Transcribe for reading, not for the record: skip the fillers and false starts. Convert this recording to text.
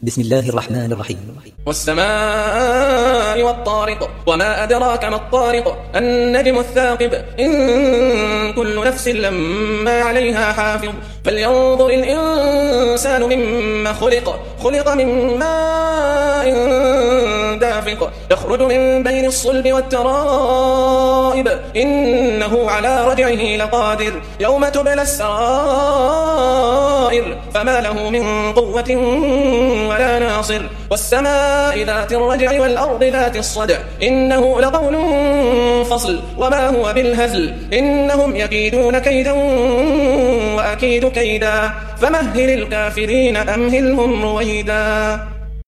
بسم الله الرحمن الرحيم. والسماء والطارق وما أدراك ما الطارق النجم الثاقب إن كل نفس لما عليها حافظ فلينظر الإنسان مما خلق من ماء دافق يخرج من بين الصلب والترائب إنه على رجعه لقادر يوم تبلى السرائر فما له من قوة ولا ناصر والسماء ذات الرجع والأرض ذات الصدع إنه لقول فصل وما هو بالهزل إنهم يكيدون كيدا وأكيد كيدا فمهل الكافرين أمهلهم رويدا.